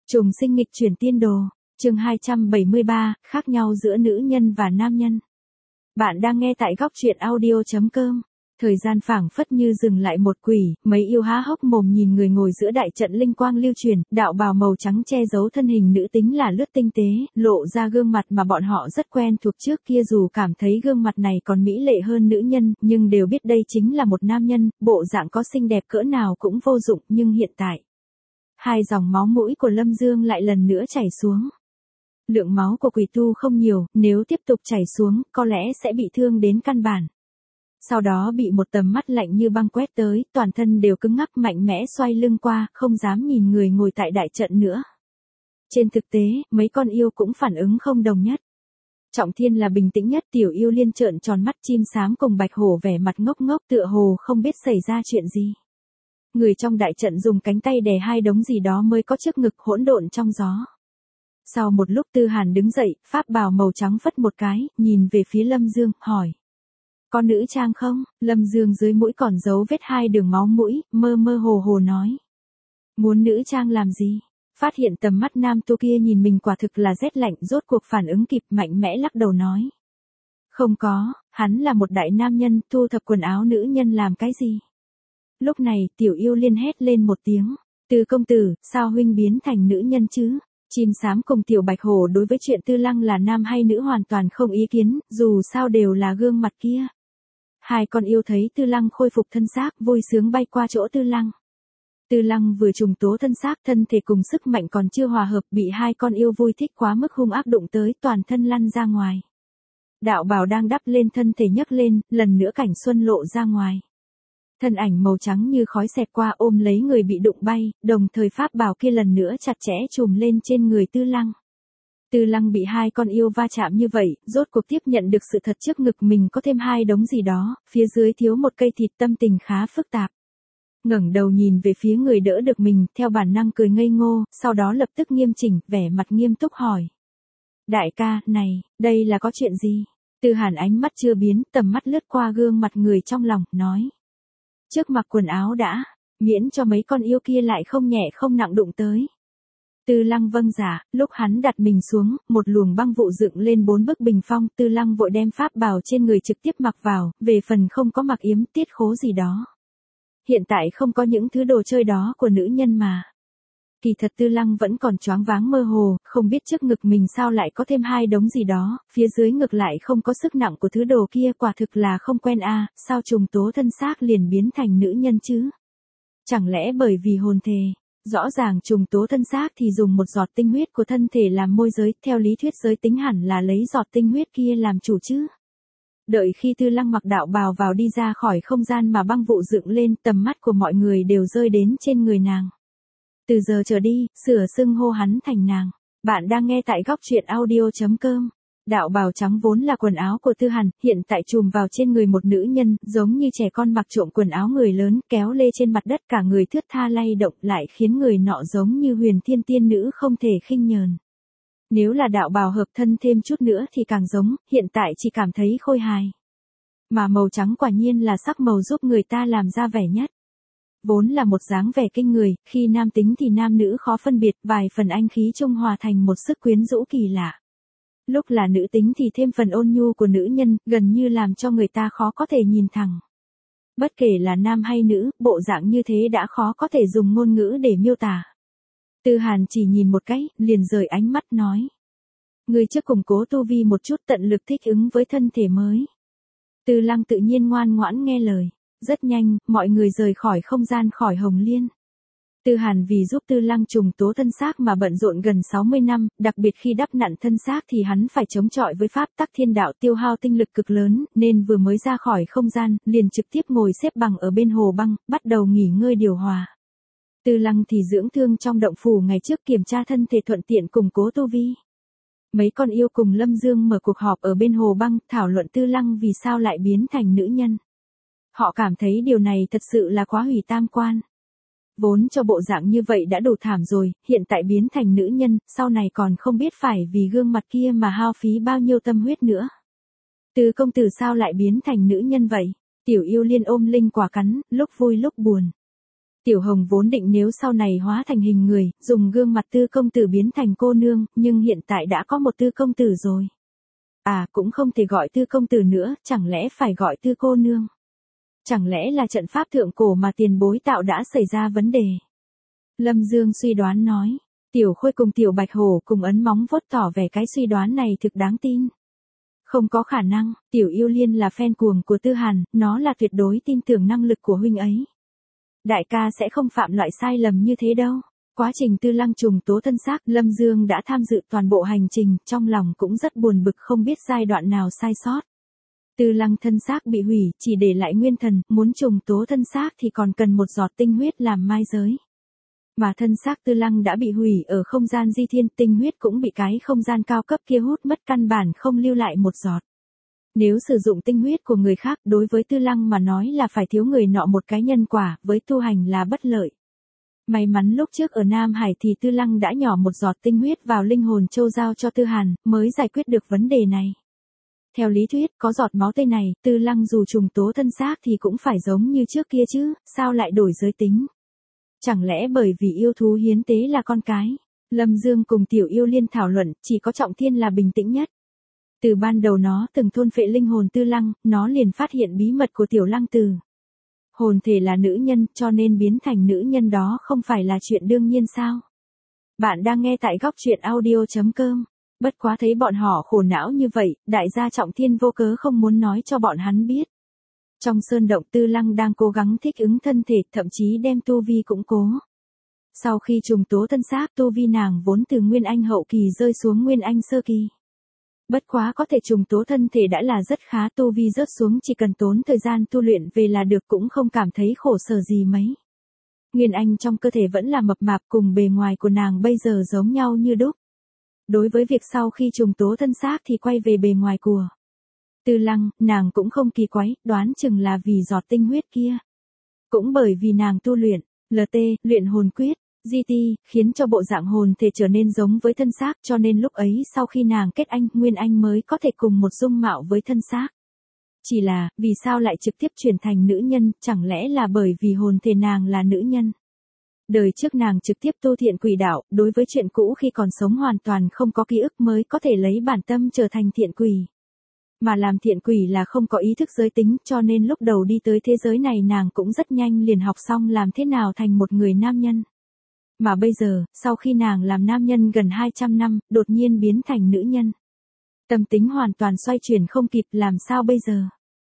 Trùng sinh nghịch chuyển tiên đồ, chương 273, khác nhau giữa nữ nhân và nam nhân. Bạn đang nghe tại góc truyện audio.com. Thời gian phảng phất như dừng lại một quỷ, mấy yêu há hốc mồm nhìn người ngồi giữa đại trận linh quang lưu truyền, đạo bào màu trắng che giấu thân hình nữ tính là lướt tinh tế, lộ ra gương mặt mà bọn họ rất quen thuộc trước kia, dù cảm thấy gương mặt này còn mỹ lệ hơn nữ nhân, nhưng đều biết đây chính là một nam nhân, bộ dạng có xinh đẹp cỡ nào cũng vô dụng, nhưng hiện tại, hai dòng máu mũi của Lâm Dương lại lần nữa chảy xuống. Lượng máu của quỷ tu không nhiều, nếu tiếp tục chảy xuống, có lẽ sẽ bị thương đến căn bản. Sau đó bị một tầm mắt lạnh như băng quét tới, toàn thân đều cứng ngắc, mạnh mẽ xoay lưng qua, không dám nhìn người ngồi tại đại trận nữa. Trên thực tế, mấy con yêu cũng phản ứng không đồng nhất. Trọng Thiên là bình tĩnh nhất, Tiểu Yêu Liên trợn tròn mắt, chim xám cùng Bạch Hổ vẻ mặt ngốc ngốc tựa hồ không biết xảy ra chuyện gì. Người trong đại trận dùng cánh tay đè hai đống gì đó mới có trước ngực hỗn độn trong gió. Sau một lúc Tư Hàn đứng dậy, pháp bào màu trắng phất một cái, nhìn về phía Lâm Dương, hỏi. Có nữ trang không? Lâm Dương dưới mũi còn giấu vết hai đường máu mũi, mơ mơ hồ hồ nói. Muốn nữ trang làm gì? Phát hiện tầm mắt nam tu kia nhìn mình quả thực là rét lạnh, rốt cuộc phản ứng kịp, mạnh mẽ lắc đầu nói. Không có, hắn là một đại nam nhân, thu thập quần áo nữ nhân làm cái gì? Lúc này, Tiểu Yêu Liên hét lên một tiếng. Tư công tử, sao huynh biến thành nữ nhân chứ? Chim xám cùng Tiểu Bạch Hổ đối với chuyện Tư Lăng là nam hay nữ hoàn toàn không ý kiến, dù sao đều là gương mặt kia. Hai con yêu thấy Tư Lăng khôi phục thân xác, vui sướng bay qua chỗ Tư Lăng. Tư Lăng vừa trùng tố thân xác, thân thể cùng sức mạnh còn chưa hòa hợp, bị hai con yêu vui thích quá mức hung ác đụng tới, toàn thân lăn ra ngoài. Đạo bào đang đắp lên thân thể nhấc lên, lần nữa cảnh xuân lộ ra ngoài. Thân ảnh màu trắng như khói xẹt qua ôm lấy người bị đụng bay, đồng thời pháp bào kia lần nữa chặt chẽ trùm lên trên người Tư Lăng. Tư Lăng bị hai con yêu va chạm như vậy, rốt cuộc tiếp nhận được sự thật trước ngực mình có thêm hai đống gì đó, phía dưới thiếu một cây thịt, tâm tình khá phức tạp. Ngẩng đầu nhìn về phía người đỡ được mình, theo bản năng cười ngây ngô, sau đó lập tức nghiêm chỉnh, vẻ mặt nghiêm túc hỏi. Đại ca, này, đây là có chuyện gì? Tư Hàn ánh mắt chưa biến, tầm mắt lướt qua gương mặt người trong lòng, nói. Trước mặc quần áo đã, miễn cho mấy con yêu kia lại không nhẹ không nặng đụng tới. Tư Lăng vâng dạ, lúc hắn đặt mình xuống, một luồng băng vụ dựng lên 4 bức bình phong, Tư Lăng vội đem pháp bào trên người trực tiếp mặc vào, về phần không có mặc yếm tiết khố gì đó. Hiện tại không có những thứ đồ chơi đó của nữ nhân mà. Kỳ thật Tư Lăng vẫn còn choáng váng mơ hồ, không biết trước ngực mình sao lại có thêm hai đống gì đó, phía dưới ngực lại không có sức nặng của thứ đồ kia, quả thực là không quen a, sao trùng tố thân xác liền biến thành nữ nhân chứ? Chẳng lẽ bởi vì hồn thề? Rõ ràng trùng tố thân xác thì dùng một giọt tinh huyết của thân thể làm môi giới, theo lý thuyết giới tính hẳn là lấy giọt tinh huyết kia làm chủ chứ. Đợi khi Tư Lăng mặc đạo bào vào đi ra khỏi không gian mà băng vụ dựng lên, tầm mắt của mọi người đều rơi đến trên người nàng. Từ giờ trở đi, sửa xưng hô hắn thành nàng. Bạn đang nghe tại góc truyện audio.com. Đạo bào trắng vốn là quần áo của Tư Hàn, hiện tại trùm vào trên người một nữ nhân, giống như trẻ con mặc trộm quần áo người lớn, kéo lê trên mặt đất, cả người thướt tha lay động, lại khiến người nọ giống như huyền thiên tiên nữ không thể khinh nhờn. Nếu là đạo bào hợp thân thêm chút nữa thì càng giống, hiện tại chỉ cảm thấy khôi hài. Mà màu trắng quả nhiên là sắc màu giúp người ta làm ra vẻ nhất. Vốn là một dáng vẻ kinh người, khi nam tính thì nam nữ khó phân biệt, vài phần anh khí trung hòa thành một sức quyến rũ kỳ lạ. Lúc là nữ tính thì thêm phần ôn nhu của nữ nhân, gần như làm cho người ta khó có thể nhìn thẳng. Bất kể là nam hay nữ, bộ dạng như thế đã khó có thể dùng ngôn ngữ để miêu tả. Tư Hàn chỉ nhìn một cái, liền rời ánh mắt nói. Người trước củng cố tu vi một chút, tận lực thích ứng với thân thể mới. Tư Lăng tự nhiên ngoan ngoãn nghe lời. Rất nhanh, mọi người rời khỏi không gian, khỏi Hồng Liên. Tư Hàn vì giúp Tư Lăng trùng tố thân xác mà bận rộn gần 60 năm, đặc biệt khi đắp nặn thân xác thì hắn phải chống chọi với pháp tắc thiên đạo, tiêu hao tinh lực cực lớn, nên vừa mới ra khỏi không gian, liền trực tiếp ngồi xếp bằng ở bên hồ băng, bắt đầu nghỉ ngơi điều hòa. Tư Lăng thì dưỡng thương trong động phủ ngày trước, kiểm tra thân thể thuận tiện củng cố tu vi. Mấy con yêu cùng Lâm Dương mở cuộc họp ở bên hồ băng, thảo luận Tư Lăng vì sao lại biến thành nữ nhân. Họ cảm thấy điều này thật sự là quá hủy tam quan. Vốn cho bộ dạng như vậy đã đủ thảm rồi, hiện tại biến thành nữ nhân, sau này còn không biết phải vì gương mặt kia mà hao phí bao nhiêu tâm huyết nữa. Từ công tử sao lại biến thành nữ nhân vậy? Tiểu Yêu Liên ôm linh quả cắn, lúc vui lúc buồn. Tiểu Hồng vốn định nếu sau này hóa thành hình người, dùng gương mặt Tư công tử biến thành cô nương, nhưng hiện tại đã có một Tư công tử rồi. À, cũng không thể gọi Tư công tử nữa, chẳng lẽ phải gọi Tư cô nương? Chẳng lẽ là trận pháp thượng cổ mà tiền bối tạo đã xảy ra vấn đề? Lâm Dương suy đoán nói. Tiểu Khôi cùng Tiểu Bạch Hổ cùng ấn móng vuốt tỏ vẻ cái suy đoán này thực đáng tin. Không có khả năng, Tiểu Yêu Liên là fan cuồng của Tư Hàn, nó là tuyệt đối tin tưởng năng lực của huynh ấy. Đại ca sẽ không phạm loại sai lầm như thế đâu. Quá trình Tư Lăng trùng tố thân xác, Lâm Dương đã tham dự toàn bộ hành trình, trong lòng cũng rất buồn bực không biết giai đoạn nào sai sót. Tư Lăng thân xác bị hủy, chỉ để lại nguyên thần, muốn trùng tố thân xác thì còn cần một giọt tinh huyết làm mai giới. Mà thân xác Tư Lăng đã bị hủy ở không gian di thiên, tinh huyết cũng bị cái không gian cao cấp kia hút mất, căn bản không lưu lại một giọt. Nếu sử dụng tinh huyết của người khác, đối với Tư Lăng mà nói là phải thiếu người nọ một cái nhân quả, với tu hành là bất lợi. May mắn lúc trước ở Nam Hải thì Tư Lăng đã nhỏ một giọt tinh huyết vào linh hồn châu giao cho Tư Hàn, mới giải quyết được vấn đề này. Theo lý thuyết, có giọt máu tươi này, Tư Lăng dù trùng tố thân xác thì cũng phải giống như trước kia chứ, sao lại đổi giới tính? Chẳng lẽ bởi vì yêu thú hiến tế là con cái? Lâm Dương cùng Tiểu Yêu Liên thảo luận, chỉ có Trọng Thiên là bình tĩnh nhất. Từ ban đầu nó từng thôn phệ linh hồn Tư Lăng, nó liền phát hiện bí mật của Tiểu Lăng Tử. Hồn thể là nữ nhân, cho nên biến thành nữ nhân đó không phải là chuyện đương nhiên sao? Bạn đang nghe tại góc truyện audio.com. Bất quá thấy bọn họ khổ não như vậy, đại gia Trọng Thiên vô cớ không muốn nói cho bọn hắn biết. Trong sơn động Tư Lăng đang cố gắng thích ứng thân thể, thậm chí đem tu vi củng cố. Sau khi trùng tố thân xác, tu vi nàng vốn từ Nguyên Anh hậu kỳ rơi xuống Nguyên Anh sơ kỳ. Bất quá có thể trùng tố thân thể đã là rất khá, tu vi rớt xuống chỉ cần tốn thời gian tu luyện về là được, cũng không cảm thấy khổ sở gì mấy. Nguyên Anh trong cơ thể vẫn là mập mạp, cùng bề ngoài của nàng bây giờ giống nhau như đúc. Đối với việc sau khi trùng tố thân xác thì quay về bề ngoài của Tư Lăng, nàng cũng không kỳ quái, đoán chừng là vì giọt tinh huyết kia. Cũng bởi vì nàng tu luyện, LT, luyện hồn quyết, GT, khiến cho bộ dạng hồn thể trở nên giống với thân xác, cho nên lúc ấy sau khi nàng kết anh, Nguyên Anh mới có thể cùng một dung mạo với thân xác. Chỉ là, vì sao lại trực tiếp chuyển thành nữ nhân, chẳng lẽ là bởi vì hồn thể nàng là nữ nhân? Đời trước nàng trực tiếp tu thiện quỷ đạo, đối với chuyện cũ khi còn sống hoàn toàn không có ký ức mới có thể lấy bản tâm trở thành thiện quỷ. Mà làm thiện quỷ là không có ý thức giới tính, cho nên lúc đầu đi tới thế giới này nàng cũng rất nhanh liền học xong làm thế nào thành một người nam nhân. Mà bây giờ, sau khi nàng làm nam nhân gần 200 năm, đột nhiên biến thành nữ nhân. Tâm tính hoàn toàn xoay chuyển không kịp, làm sao bây giờ?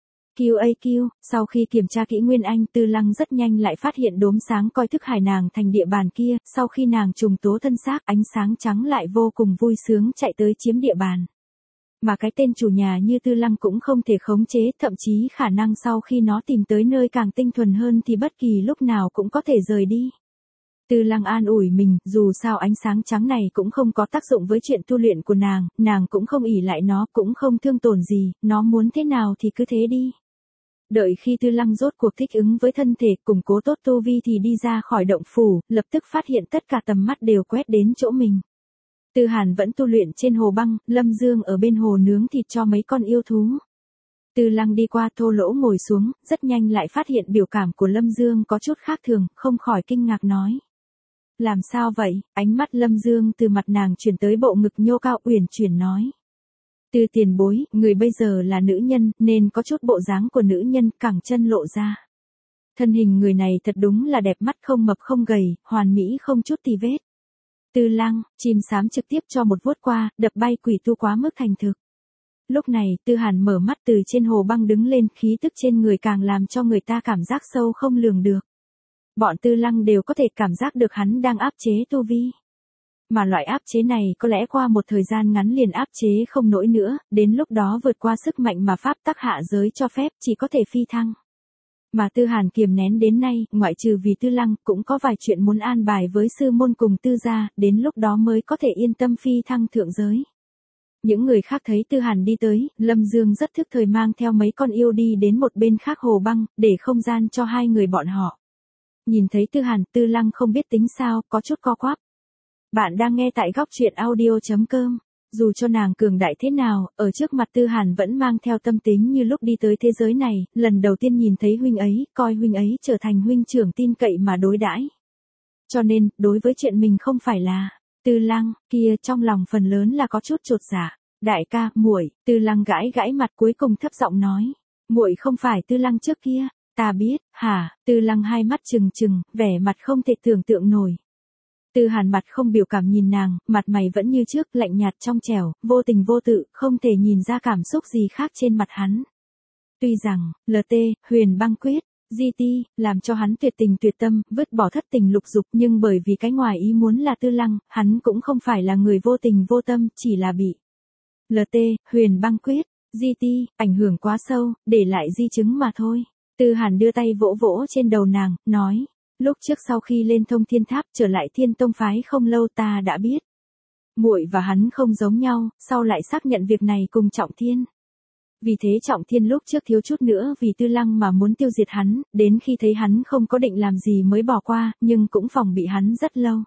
QAQ, sau khi kiểm tra kỹ Nguyên Anh, Tư Lăng rất nhanh lại phát hiện đốm sáng coi thức hải nàng thành địa bàn kia, sau khi nàng trùng tố thân xác, ánh sáng trắng lại vô cùng vui sướng chạy tới chiếm địa bàn. Mà cái tên chủ nhà như Tư Lăng cũng không thể khống chế, thậm chí khả năng sau khi nó tìm tới nơi càng tinh thuần hơn thì bất kỳ lúc nào cũng có thể rời đi. Tư Lăng an ủi mình, dù sao ánh sáng trắng này cũng không có tác dụng với chuyện tu luyện của nàng cũng không ỷ lại nó, cũng không thương tổn gì, nó muốn thế nào thì cứ thế đi. Đợi khi Tư Lăng rốt cuộc thích ứng với thân thể, củng cố tốt tu vi thì đi ra khỏi động phủ, lập tức phát hiện tất cả tầm mắt đều quét đến chỗ mình. Tư Hàn vẫn tu luyện trên hồ băng, Lâm Dương ở bên hồ nướng thịt cho mấy con yêu thú. Tư Lăng đi qua thô lỗ ngồi xuống, rất nhanh lại phát hiện biểu cảm của Lâm Dương có chút khác thường, không khỏi kinh ngạc nói. Làm sao vậy? Ánh mắt Lâm Dương từ mặt nàng chuyển tới bộ ngực nhô cao uyển chuyển nói. Từ tiền bối, người bây giờ là nữ nhân, nên có chút bộ dáng của nữ nhân, cẳng chân lộ ra. Thân hình người này thật đúng là đẹp mắt, không mập không gầy, hoàn mỹ không chút tì vết. Tư Lăng, chim xám trực tiếp cho một vuốt qua, đập bay quỷ tu quá mức thành thực. Lúc này, Tư Hàn mở mắt từ trên hồ băng đứng lên, khí tức trên người càng làm cho người ta cảm giác sâu không lường được. Bọn Tư Lăng đều có thể cảm giác được hắn đang áp chế tu vi. Mà loại áp chế này có lẽ qua một thời gian ngắn liền áp chế không nổi nữa, đến lúc đó vượt qua sức mạnh mà pháp tắc hạ giới cho phép, chỉ có thể phi thăng. Mà Tư Hàn kiềm nén đến nay, ngoại trừ vì Tư Lăng, cũng có vài chuyện muốn an bài với sư môn cùng Tư gia, đến lúc đó mới có thể yên tâm phi thăng thượng giới. Những người khác thấy Tư Hàn đi tới, Lâm Dương rất thức thời mang theo mấy con yêu đi đến một bên khác hồ băng, để không gian cho hai người bọn họ. Nhìn thấy Tư Hàn, Tư Lăng không biết tính sao, có chút co quắp. Bạn đang nghe tại góc truyện audio.com. Dù cho nàng cường đại thế nào, ở trước mặt Tư Hàn vẫn mang theo tâm tính như lúc đi tới thế giới này, lần đầu tiên nhìn thấy huynh ấy, coi huynh ấy trở thành huynh trưởng tin cậy mà đối đãi. Cho nên, đối với chuyện mình không phải là Tư Lăng, kia trong lòng phần lớn là có chút chột dạ. Đại ca, muội, Tư Lăng gãi gãi mặt cuối cùng thấp giọng nói, muội không phải Tư Lăng trước kia, ta biết, hả? Tư Lăng hai mắt trừng trừng, vẻ mặt không thể tưởng tượng nổi. Tư Hàn mặt không biểu cảm nhìn nàng, mặt mày vẫn như trước, lạnh nhạt trong trẻo, vô tình vô tự, không thể nhìn ra cảm xúc gì khác trên mặt hắn. Tuy rằng, LT, Huyền Băng Quyết, GT, làm cho hắn tuyệt tình tuyệt tâm, vứt bỏ thất tình lục dục, nhưng bởi vì cái ngoài ý muốn là Tư Lăng, hắn cũng không phải là người vô tình vô tâm, chỉ là bị LT, Huyền Băng Quyết, GT, ảnh hưởng quá sâu, để lại di chứng mà thôi. Tư Hàn đưa tay vỗ vỗ trên đầu nàng, nói, lúc trước sau khi lên Thông Thiên Tháp trở lại Thiên Tông phái không lâu ta đã biết. Muội và hắn không giống nhau, sau lại xác nhận việc này cùng Trọng Thiên. Vì thế Trọng Thiên lúc trước thiếu chút nữa vì Tư Lăng mà muốn tiêu diệt hắn, đến khi thấy hắn không có định làm gì mới bỏ qua, nhưng cũng phòng bị hắn rất lâu.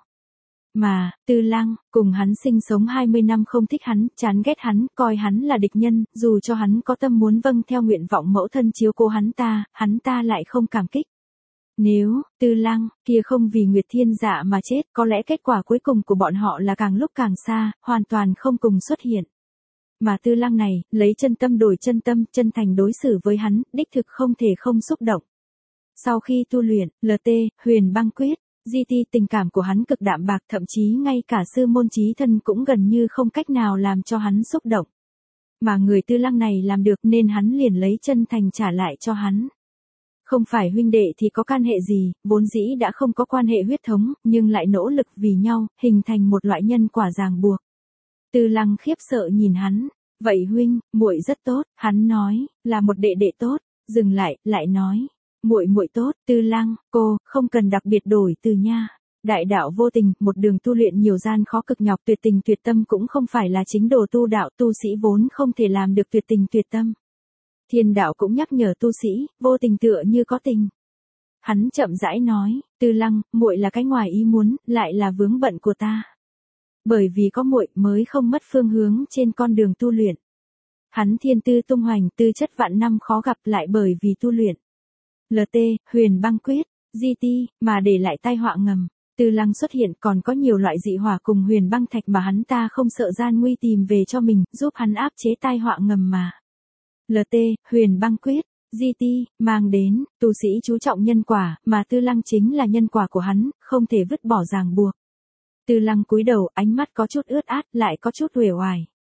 Mà, Tư Lăng, cùng hắn sinh sống 20 năm không thích hắn, chán ghét hắn, coi hắn là địch nhân, dù cho hắn có tâm muốn vâng theo nguyện vọng mẫu thân chiếu cố hắn ta lại không cảm kích. Nếu, Tư Lăng, kia không vì Nguyệt Thiên Dạ mà chết, có lẽ kết quả cuối cùng của bọn họ là càng lúc càng xa, hoàn toàn không cùng xuất hiện. Mà Tư Lăng này, lấy chân tâm đổi chân tâm, chân thành đối xử với hắn, đích thực không thể không xúc động. Sau khi tu luyện, LT, Huyền Băng Quyết, GT tình cảm của hắn cực đạm bạc, thậm chí ngay cả sư môn chí thân cũng gần như không cách nào làm cho hắn xúc động. Mà người Tư Lăng này làm được nên hắn liền lấy chân thành trả lại cho hắn. Không phải huynh đệ thì có can hệ gì, vốn dĩ đã không có quan hệ huyết thống, nhưng lại nỗ lực vì nhau, hình thành một loại nhân quả ràng buộc. Tư Lăng khiếp sợ nhìn hắn, vậy huynh, muội rất tốt, hắn nói, là một đệ đệ tốt, dừng lại, lại nói, muội tốt, Tư Lăng, cô, không cần đặc biệt đổi từ nha. Đại đạo vô tình, một đường tu luyện nhiều gian khó cực nhọc, tuyệt tình tuyệt tâm cũng không phải là chính đồ tu đạo, tu sĩ vốn không thể làm được tuyệt tình tuyệt tâm. Thiên đạo cũng nhắc nhở tu sĩ, vô tình tựa như có tình. Hắn chậm rãi nói, Tư Lăng, muội là cái ngoài ý muốn, lại là vướng bận của ta. Bởi vì có muội mới không mất phương hướng trên con đường tu luyện. Hắn thiên tư tung hoành, tư chất vạn năm khó gặp lại bởi vì tu luyện. LT, Huyền Băng Quyết, GT, mà để lại tai họa ngầm. Tư Lăng xuất hiện còn có nhiều loại dị hỏa cùng huyền băng thạch mà hắn ta không sợ gian nguy tìm về cho mình, giúp hắn áp chế tai họa ngầm mà. LT, Huyền Băng Quyết, GT, mang đến, tu sĩ chú trọng nhân quả, mà Tư Lăng chính là nhân quả của hắn, không thể vứt bỏ ràng buộc. Tư Lăng cúi đầu, ánh mắt có chút ướt át, lại có chút uể oải.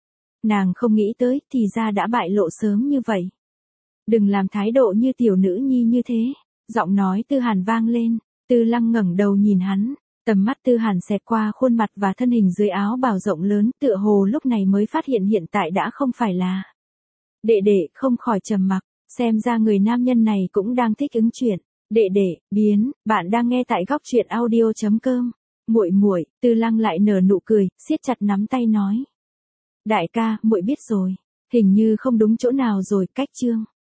Nàng không nghĩ tới, thì ra đã bại lộ sớm như vậy. Đừng làm thái độ như tiểu nữ nhi như thế. Giọng nói Tư Hàn vang lên, Tư Lăng ngẩng đầu nhìn hắn, tầm mắt Tư Hàn xẹt qua khuôn mặt và thân hình dưới áo bào rộng lớn, tựa hồ lúc này mới phát hiện hiện tại đã không phải là. Đệ đệ không khỏi trầm mặc, xem ra người nam nhân này cũng đang thích ứng chuyện. Đệ đệ, biến, bạn đang nghe tại góc truyện audio.com. Muội, Tư Lăng lại nở nụ cười, siết chặt nắm tay nói. Đại ca, muội biết rồi, hình như không đúng chỗ nào rồi, cách chương.